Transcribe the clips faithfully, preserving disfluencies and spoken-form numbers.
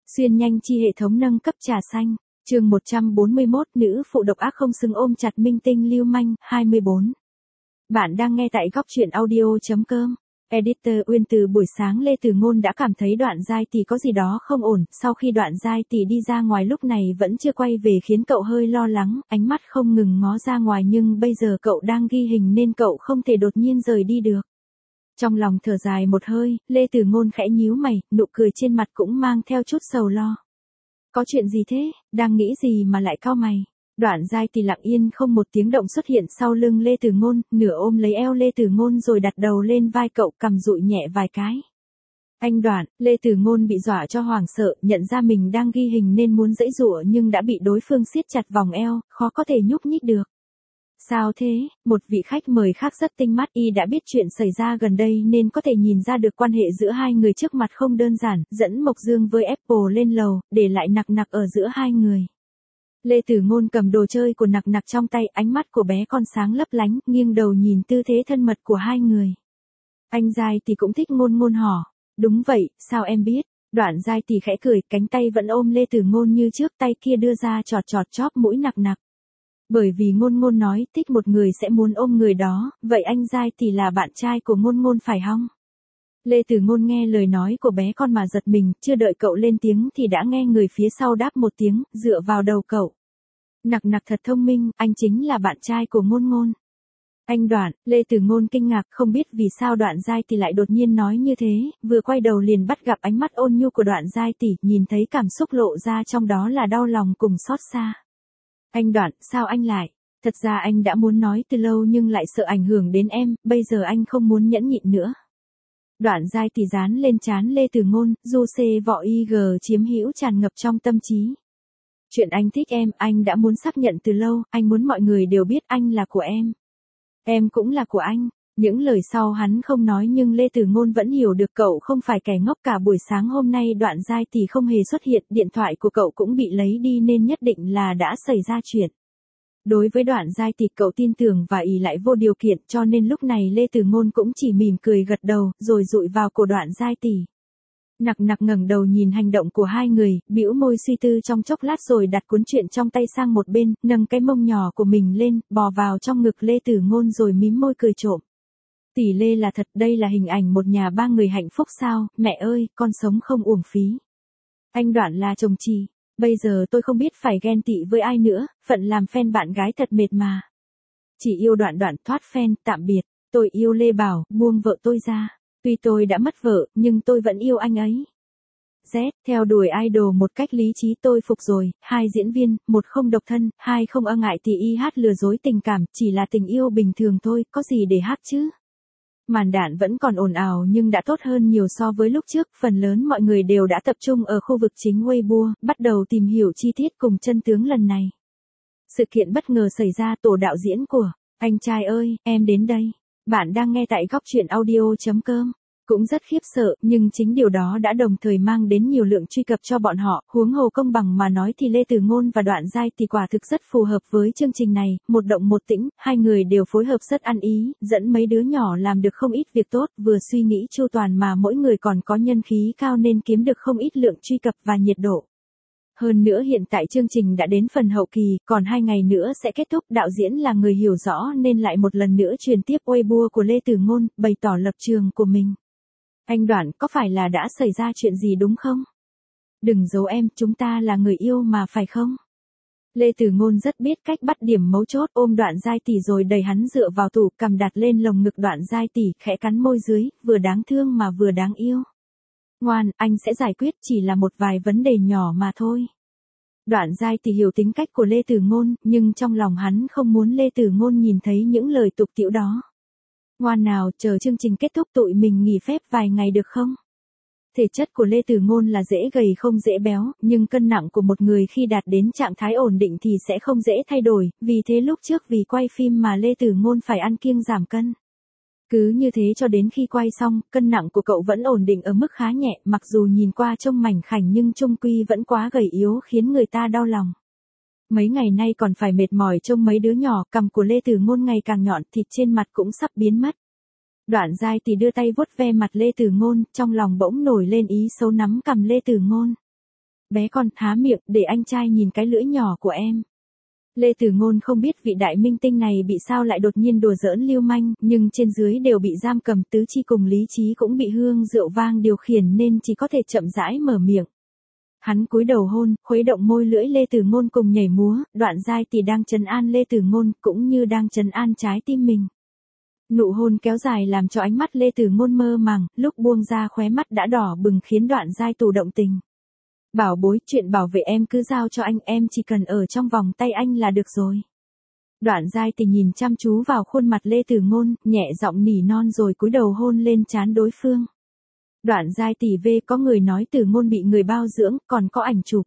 Xuyên nhanh chi hệ thống nâng cấp trà xanh, chương một trăm bốn mươi mốt, nữ phụ độc ác không xứng ôm chặt minh tinh lưu manh, hai mươi bốn. Bạn đang nghe tại góc truyện audio.com. Editor Uyên. Từ buổi sáng Lê Từ Ngôn đã cảm thấy Đoạn Giai Tỷ có gì đó không ổn, sau khi Đoạn Giai Tỷ đi ra ngoài lúc này vẫn chưa quay về khiến cậu hơi lo lắng, ánh mắt không ngừng ngó ra ngoài nhưng bây giờ cậu đang ghi hình nên cậu không thể đột nhiên rời đi được. Trong lòng thở dài một hơi, Lê Từ Ngôn khẽ nhíu mày, nụ cười trên mặt cũng mang theo chút sầu lo. Có chuyện gì thế, đang nghĩ gì mà lại cau mày? Đoạn Giai Tỷ lặng yên không một tiếng động xuất hiện sau lưng Lê Từ Ngôn, nửa ôm lấy eo Lê Từ Ngôn rồi đặt đầu lên vai cậu, cằm dụi nhẹ vài cái. Anh Đoạn, Lê Từ Ngôn bị dọa cho hoảng sợ, nhận ra mình đang ghi hình nên muốn giãy giụa nhưng đã bị đối phương siết chặt vòng eo, khó có thể nhúc nhích được. Sao thế? Một vị khách mời khác rất tinh mắt, y đã biết chuyện xảy ra gần đây nên có thể nhìn ra được quan hệ giữa hai người trước mặt không đơn giản, dẫn Mộc Dương với Apple lên lầu, để lại Nặc Nặc ở giữa hai người. Lê Từ Ngôn cầm đồ chơi của Nặc Nặc trong tay, ánh mắt của bé con sáng lấp lánh, nghiêng đầu nhìn tư thế thân mật của hai người. Anh Giai Tỷ cũng thích Ngôn Ngôn hả? Đúng vậy, sao em biết? Đoạn Giai Tỷ khẽ cười, cánh tay vẫn ôm Lê Từ Ngôn như trước, tay kia đưa ra chọt chọt chóp mũi Nặc Nặc. Bởi vì Ngôn Ngôn nói thích một người sẽ muốn ôm người đó, vậy anh Giai Tỷ là bạn trai của Ngôn Ngôn phải không? Lê Từ Ngôn nghe lời nói của bé con mà giật mình, chưa đợi cậu lên tiếng thì đã nghe người phía sau đáp một tiếng, dựa vào đầu cậu. Nặc Nặc thật thông minh, anh chính là bạn trai của Ngôn Ngôn. Anh Đoạn, Lê Từ Ngôn kinh ngạc không biết vì sao Đoạn Giai Tỷ lại đột nhiên nói như thế, vừa quay đầu liền bắt gặp ánh mắt ôn nhu của Đoạn Giai Tỷ, nhìn thấy cảm xúc lộ ra trong đó là đau lòng cùng xót xa. Anh Đoạn, sao anh lại? Thật ra anh đã muốn nói từ lâu nhưng lại sợ ảnh hưởng đến em, bây giờ anh không muốn nhẫn nhịn nữa. Đoạn Giai Tỷ dán lên trán Lê Từ Ngôn, du xê vọ y gờ chiếm hữu tràn ngập trong tâm trí. Chuyện anh thích em, anh đã muốn xác nhận từ lâu, anh muốn mọi người đều biết anh là của em. Em cũng là của anh. Những lời sau hắn không nói nhưng Lê Từ Ngôn vẫn hiểu được cậu không phải kẻ ngốc. Cả buổi sáng hôm nay Đoạn Giai Tỷ không hề xuất hiện, điện thoại của cậu cũng bị lấy đi nên nhất định là đã xảy ra chuyện. Đối với Đoạn Giai Tỷ cậu tin tưởng và ỷ lại vô điều kiện cho nên lúc này Lê Từ Ngôn cũng chỉ mỉm cười gật đầu, rồi dụi vào cổ Đoạn Giai Tỷ. Nặc Nặc ngẩng đầu nhìn hành động của hai người, bĩu môi suy tư trong chốc lát rồi đặt cuốn truyện trong tay sang một bên, nâng cái mông nhỏ của mình lên, bò vào trong ngực Lê Từ Ngôn rồi mím môi cười trộm. Tỷ Lê là thật, đây là hình ảnh một nhà ba người hạnh phúc sao, mẹ ơi, con sống không uổng phí. Anh Đoạn là chồng chị, bây giờ tôi không biết phải ghen tị với ai nữa, phận làm fan bạn gái thật mệt mà. Chỉ yêu Đoạn Đoạn thoát fan, tạm biệt, tôi yêu Lê Bảo, buông vợ tôi ra. Tuy tôi đã mất vợ, nhưng tôi vẫn yêu anh ấy. Z, theo đuổi idol một cách lý trí tôi phục rồi, hai diễn viên, một không độc thân, hai không e ngại thì y hát lừa dối tình cảm, chỉ là tình yêu bình thường thôi, có gì để hát chứ. Màn đạn vẫn còn ồn ào nhưng đã tốt hơn nhiều so với lúc trước, phần lớn mọi người đều đã tập trung ở khu vực chính Weibo, bắt đầu tìm hiểu chi tiết cùng chân tướng lần này. Sự kiện bất ngờ xảy ra, tổ đạo diễn của Anh Trai ơi, em đến đây. Bạn đang nghe tại góc truyện audio.com. Cũng rất khiếp sợ, nhưng chính điều đó đã đồng thời mang đến nhiều lượng truy cập cho bọn họ, huống hồ công bằng mà nói thì Lê Từ Ngôn và Đoạn Giai Tỷ quả thực rất phù hợp với chương trình này, một động một tĩnh, hai người đều phối hợp rất ăn ý, dẫn mấy đứa nhỏ làm được không ít việc tốt, vừa suy nghĩ chu toàn mà mỗi người còn có nhân khí cao nên kiếm được không ít lượng truy cập và nhiệt độ. Hơn nữa hiện tại chương trình đã đến phần hậu kỳ, còn hai ngày nữa sẽ kết thúc, đạo diễn là người hiểu rõ nên lại một lần nữa truyền tiếp Weibo của Lê Từ Ngôn, bày tỏ lập trường của mình. Anh Đoạn, có phải là đã xảy ra chuyện gì đúng không? Đừng giấu em, chúng ta là người yêu mà phải không? Lê Từ Ngôn rất biết cách bắt điểm mấu chốt, ôm Đoạn Giai Tỷ rồi đẩy hắn dựa vào tủ, cầm đặt lên lồng ngực Đoạn Giai Tỷ, khẽ cắn môi dưới, vừa đáng thương mà vừa đáng yêu. Ngoan, anh sẽ giải quyết, chỉ là một vài vấn đề nhỏ mà thôi. Đoạn Giai Tỷ hiểu tính cách của Lê Từ Ngôn, nhưng trong lòng hắn không muốn Lê Từ Ngôn nhìn thấy những lời tục tĩu đó. Ngoan nào, chờ chương trình kết thúc tụi mình nghỉ phép vài ngày được không? Thể chất của Lê Từ Ngôn là dễ gầy không dễ béo, nhưng cân nặng của một người khi đạt đến trạng thái ổn định thì sẽ không dễ thay đổi, vì thế lúc trước vì quay phim mà Lê Từ Ngôn phải ăn kiêng giảm cân. Cứ như thế cho đến khi quay xong, cân nặng của cậu vẫn ổn định ở mức khá nhẹ, mặc dù nhìn qua trông mảnh khảnh nhưng chung quy vẫn quá gầy yếu khiến người ta đau lòng. Mấy ngày nay còn phải mệt mỏi trông mấy đứa nhỏ, cằm của Lê Từ Ngôn ngày càng nhọn, thịt trên mặt cũng sắp biến mất. Đoạn Giai Tỷ đưa tay vuốt ve mặt Lê Từ Ngôn, trong lòng bỗng nổi lên ý xấu nắm cằm Lê Từ Ngôn. Bé con, há miệng, để anh trai nhìn cái lưỡi nhỏ của em. Lê Tử Ngôn không biết vị đại minh tinh này bị sao lại đột nhiên đùa giỡn lưu manh, nhưng trên dưới đều bị giam cầm, tứ chi cùng lý trí cũng bị hương rượu vang điều khiển nên chỉ có thể chậm rãi mở miệng. Hắn cúi đầu hôn, khuấy động môi lưỡi Lê Tử Ngôn cùng nhảy múa, Đoạn Giai Tỷ đang trấn an Lê Tử Ngôn cũng như đang trấn an trái tim mình. Nụ hôn kéo dài làm cho ánh mắt Lê Tử Ngôn mơ màng, lúc buông ra khóe mắt đã đỏ bừng khiến Đoạn Giai Tù động tình. Bảo bối, chuyện bảo vệ em cứ giao cho anh, em chỉ cần ở trong vòng tay anh là được rồi. Đoạn Giai Tỷ nhìn chăm chú vào khuôn mặt Lê Tử Ngôn, nhẹ giọng nỉ non rồi cúi đầu hôn lên trán đối phương. Đoạn Giai Tỷ về có người nói Tử Ngôn bị người bao dưỡng, còn có ảnh chụp.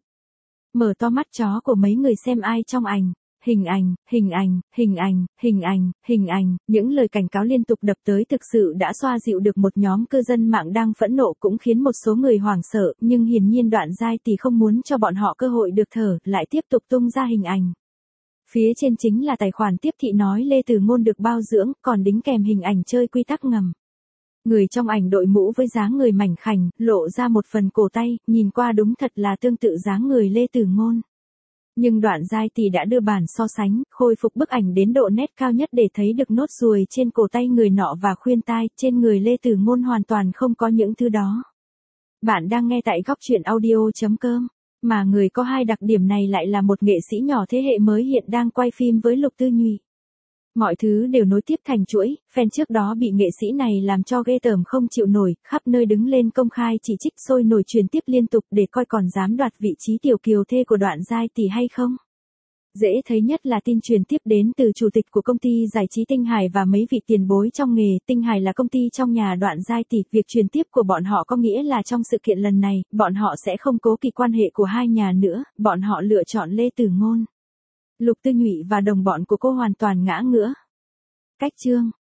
Mở to mắt chó của mấy người xem ai trong ảnh. Hình ảnh, hình ảnh, hình ảnh, hình ảnh, hình ảnh, những lời cảnh cáo liên tục đập tới thực sự đã xoa dịu được một nhóm cư dân mạng đang phẫn nộ cũng khiến một số người hoảng sợ, nhưng hiển nhiên Đoạn Giai Tỷ không muốn cho bọn họ cơ hội được thở, lại tiếp tục tung ra hình ảnh. Phía trên chính là tài khoản tiếp thị nói Lê Tử Ngôn được bao dưỡng, còn đính kèm hình ảnh chơi quy tắc ngầm. Người trong ảnh đội mũ với dáng người mảnh khảnh, lộ ra một phần cổ tay, nhìn qua đúng thật là tương tự dáng người Lê Tử Ngôn. Nhưng Đoạn Giai Tỷ đã đưa bản so sánh, khôi phục bức ảnh đến độ nét cao nhất để thấy được nốt ruồi trên cổ tay người nọ và khuyên tai, trên người Lê Tử Ngôn hoàn toàn không có những thứ đó. Bạn đang nghe tại góc truyện audio chấm com, mà người có hai đặc điểm này lại là một nghệ sĩ nhỏ thế hệ mới hiện đang quay phim với Lục Tư Nhụy. Mọi thứ đều nối tiếp thành chuỗi, fan trước đó bị nghệ sĩ này làm cho ghê tởm không chịu nổi, khắp nơi đứng lên công khai chỉ trích sôi nổi truyền tiếp liên tục để coi còn dám đoạt vị trí tiểu kiều thê của Đoạn Giai Tỷ hay không. Dễ thấy nhất là tin truyền tiếp đến từ chủ tịch của công ty giải trí Tinh Hải và mấy vị tiền bối trong nghề. Tinh Hải là công ty trong nhà Đoạn Giai Tỷ, việc truyền tiếp của bọn họ có nghĩa là trong sự kiện lần này, bọn họ sẽ không cố kỵ quan hệ của hai nhà nữa, bọn họ lựa chọn Lê Tử Ngôn. Lục Tư Nhụy và đồng bọn của cô hoàn toàn ngã ngửa. Cách chương